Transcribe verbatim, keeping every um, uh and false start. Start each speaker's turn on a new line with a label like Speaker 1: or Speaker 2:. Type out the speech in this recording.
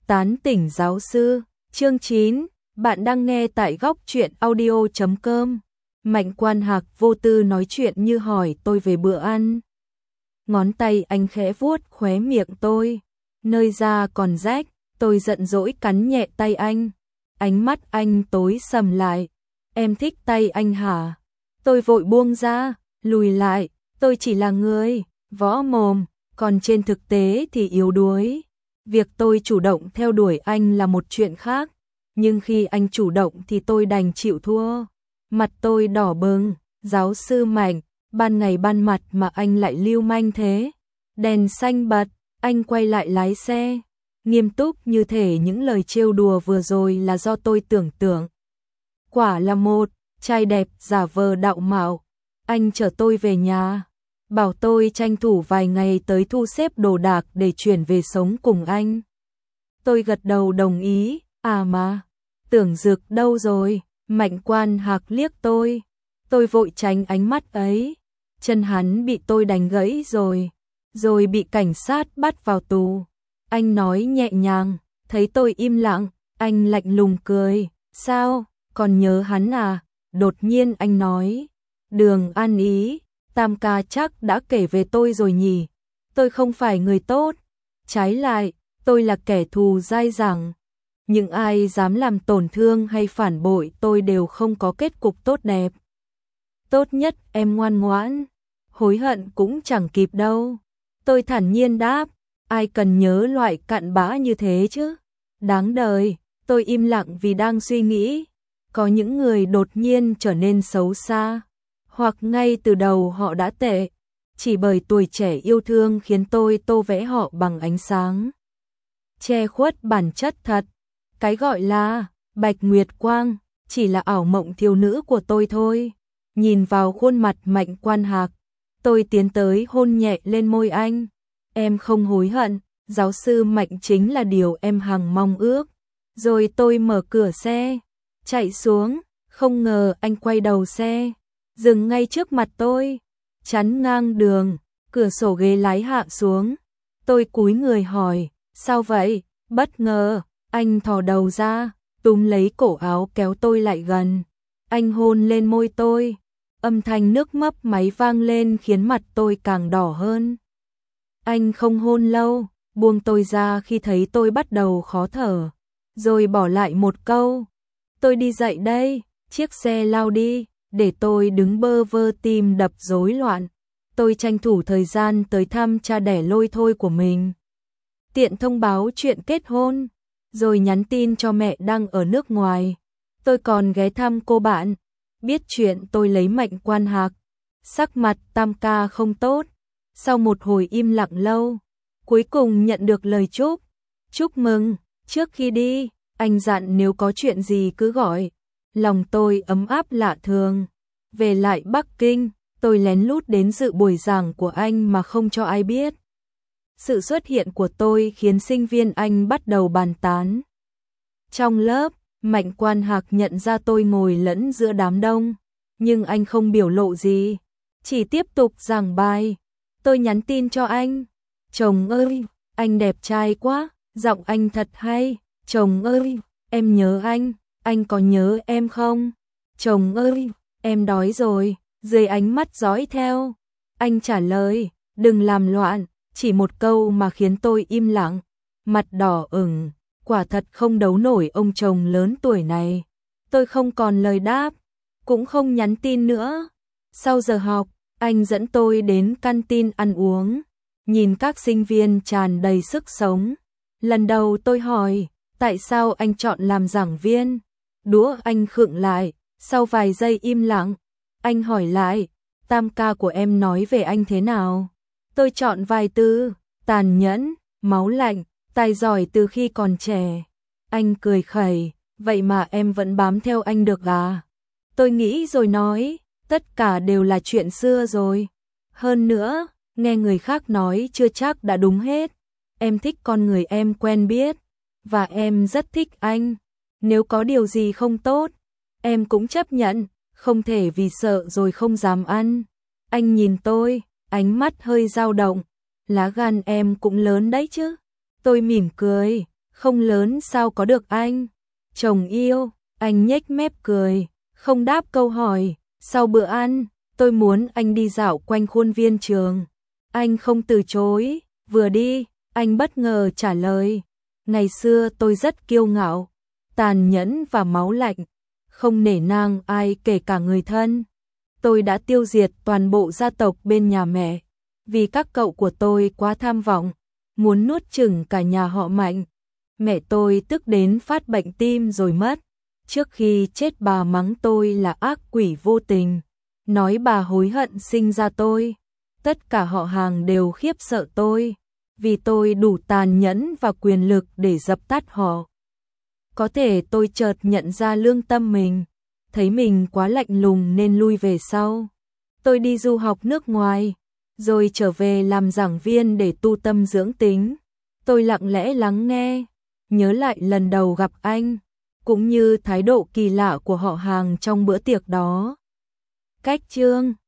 Speaker 1: Tán tỉnh giáo sư, chương chín, bạn đang nghe tại góc truyện audio chấm com. Mạnh Quan Hạc vô tư nói chuyện như hỏi tôi về bữa ăn. Ngón tay anh khẽ vuốt khóe miệng tôi, nơi da còn rách, tôi giận dỗi cắn nhẹ tay anh. Ánh mắt anh tối sầm lại, em thích tay anh hả? Tôi vội buông ra, lùi lại, tôi chỉ là người võ mồm, còn trên thực tế thì yếu đuối. Việc tôi chủ động theo đuổi anh là một chuyện khác, nhưng khi anh chủ động thì tôi đành chịu thua. Mặt tôi đỏ bừng, giáo sư Mạnh, ban ngày ban mặt mà anh lại lưu manh thế. Đèn xanh bật, anh quay lại lái xe, nghiêm túc như thể những lời trêu đùa vừa rồi là do tôi tưởng tượng. Quả là một trai đẹp giả vờ đạo mạo. Anh chở tôi về nhà, bảo tôi tranh thủ vài ngày tới thu xếp đồ đạc để chuyển về sống cùng anh. Tôi gật đầu đồng ý. À mà, Tưởng Dực đâu rồi? Mạnh Quan Hạc liếc tôi. Tôi vội tránh ánh mắt ấy. Chân hắn bị tôi đánh gãy rồi, rồi bị cảnh sát bắt vào tù. Anh nói nhẹ nhàng, thấy tôi im lặng, anh lạnh lùng cười. Sao, còn nhớ hắn à? Đột nhiên anh nói, Đường An Ý, Tam ca chắc đã kể về tôi rồi nhỉ? Tôi không phải người tốt, trái lại, tôi là kẻ thù dai dẳng. Những ai dám làm tổn thương hay phản bội tôi đều không có kết cục tốt đẹp. Tốt nhất em ngoan ngoãn, hối hận cũng chẳng kịp đâu. Tôi thản nhiên đáp, ai cần nhớ loại cặn bã như thế chứ? Đáng đời. Tôi im lặng vì đang suy nghĩ, có những người đột nhiên trở nên xấu xa, hoặc ngay từ đầu họ đã tệ, chỉ bởi tuổi trẻ yêu thương khiến tôi tô vẽ họ bằng ánh sáng che khuất bản chất thật. Cái gọi là Bạch Nguyệt Quang chỉ là ảo mộng thiếu nữ của tôi thôi. Nhìn vào khuôn mặt Mạnh Quan Hạc, tôi tiến tới hôn nhẹ lên môi anh. Em không hối hận, giáo sư Mạnh chính là điều em hằng mong ước. Rồi tôi mở cửa xe, chạy xuống, không ngờ anh quay đầu xe, dừng ngay trước mặt tôi, chắn ngang đường, cửa sổ ghế lái hạ xuống. Tôi cúi người hỏi, sao vậy? Bất ngờ, anh thò đầu ra, túm lấy cổ áo kéo tôi lại gần. Anh hôn lên môi tôi, âm thanh nước mấp máy vang lên khiến mặt tôi càng đỏ hơn. Anh không hôn lâu, buông tôi ra khi thấy tôi bắt đầu khó thở, rồi bỏ lại một câu, tôi đi dậy đây. Chiếc xe lao đi, để tôi đứng bơ vơ tim đập rối loạn. Tôi tranh thủ thời gian tới thăm cha đẻ lôi thôi của mình, tiện thông báo chuyện kết hôn, rồi nhắn tin cho mẹ đang ở nước ngoài. Tôi còn ghé thăm cô bạn, biết chuyện tôi lấy Mạnh Quan Hạc. Sắc mặt Tam ca không tốt. Sau một hồi im lặng lâu, cuối cùng nhận được lời chúc. Chúc mừng, trước khi đi, anh dặn nếu có chuyện gì cứ gọi. Lòng tôi ấm áp lạ thường. Về lại Bắc Kinh, tôi lén lút đến dự buổi giảng của anh mà không cho ai biết. Sự xuất hiện của tôi khiến sinh viên Anh bắt đầu bàn tán. Trong lớp, Mạnh Quan Hạc nhận ra tôi ngồi lẫn giữa đám đông, nhưng anh không biểu lộ gì, chỉ tiếp tục giảng bài. Tôi nhắn tin cho anh, chồng ơi, anh đẹp trai quá, giọng anh thật hay. Chồng ơi, em nhớ anh, anh có nhớ em không? Chồng ơi, em đói rồi. Dưới ánh mắt dõi theo, anh trả lời, đừng làm loạn. Chỉ một câu mà khiến tôi im lặng, mặt đỏ ửng, quả thật không đấu nổi ông chồng lớn tuổi này. Tôi không còn lời đáp, cũng không nhắn tin nữa. Sau giờ học, anh dẫn tôi đến canteen ăn uống, nhìn các sinh viên tràn đầy sức sống. Lần đầu tôi hỏi, tại sao anh chọn làm giảng viên? Đũa anh khựng lại, sau vài giây im lặng, anh hỏi lại, Tam ca của em nói về anh thế nào? Tôi chọn vài từ, tàn nhẫn, máu lạnh, tài giỏi từ khi còn trẻ. Anh cười khẩy, vậy mà em vẫn bám theo anh được à? Tôi nghĩ rồi nói, tất cả đều là chuyện xưa rồi. Hơn nữa, nghe người khác nói chưa chắc đã đúng hết. Em thích con người em quen biết, và em rất thích anh. Nếu có điều gì không tốt, em cũng chấp nhận, không thể vì sợ rồi không dám ăn. Anh nhìn tôi, ánh mắt hơi dao động, lá gan em cũng lớn đấy chứ. Tôi mỉm cười, Không lớn sao có được anh? Chồng yêu, anh nhếch mép cười, không đáp câu hỏi. Sau bữa ăn, tôi muốn anh đi dạo quanh khuôn viên trường. Anh không từ chối, vừa đi, anh bất ngờ trả lời. Ngày xưa tôi rất kiêu ngạo, tàn nhẫn và máu lạnh, không nể nang ai kể cả người thân. Tôi đã tiêu diệt toàn bộ gia tộc bên nhà mẹ, vì các cậu của tôi quá tham vọng, muốn nuốt chửng cả nhà họ Mạnh. Mẹ tôi tức đến phát bệnh tim rồi mất. Trước khi chết bà mắng tôi là ác quỷ vô tình, nói bà hối hận sinh ra tôi. Tất cả họ hàng đều khiếp sợ tôi, vì tôi đủ tàn nhẫn và quyền lực để dập tắt họ. Có thể tôi chợt nhận ra lương tâm mình, thấy mình quá lạnh lùng nên lui về sau. Tôi đi du học nước ngoài, rồi trở về làm giảng viên để tu tâm dưỡng tính. Tôi lặng lẽ lắng nghe, nhớ lại lần đầu gặp anh, cũng như thái độ kỳ lạ của họ hàng trong bữa tiệc đó. Cách chương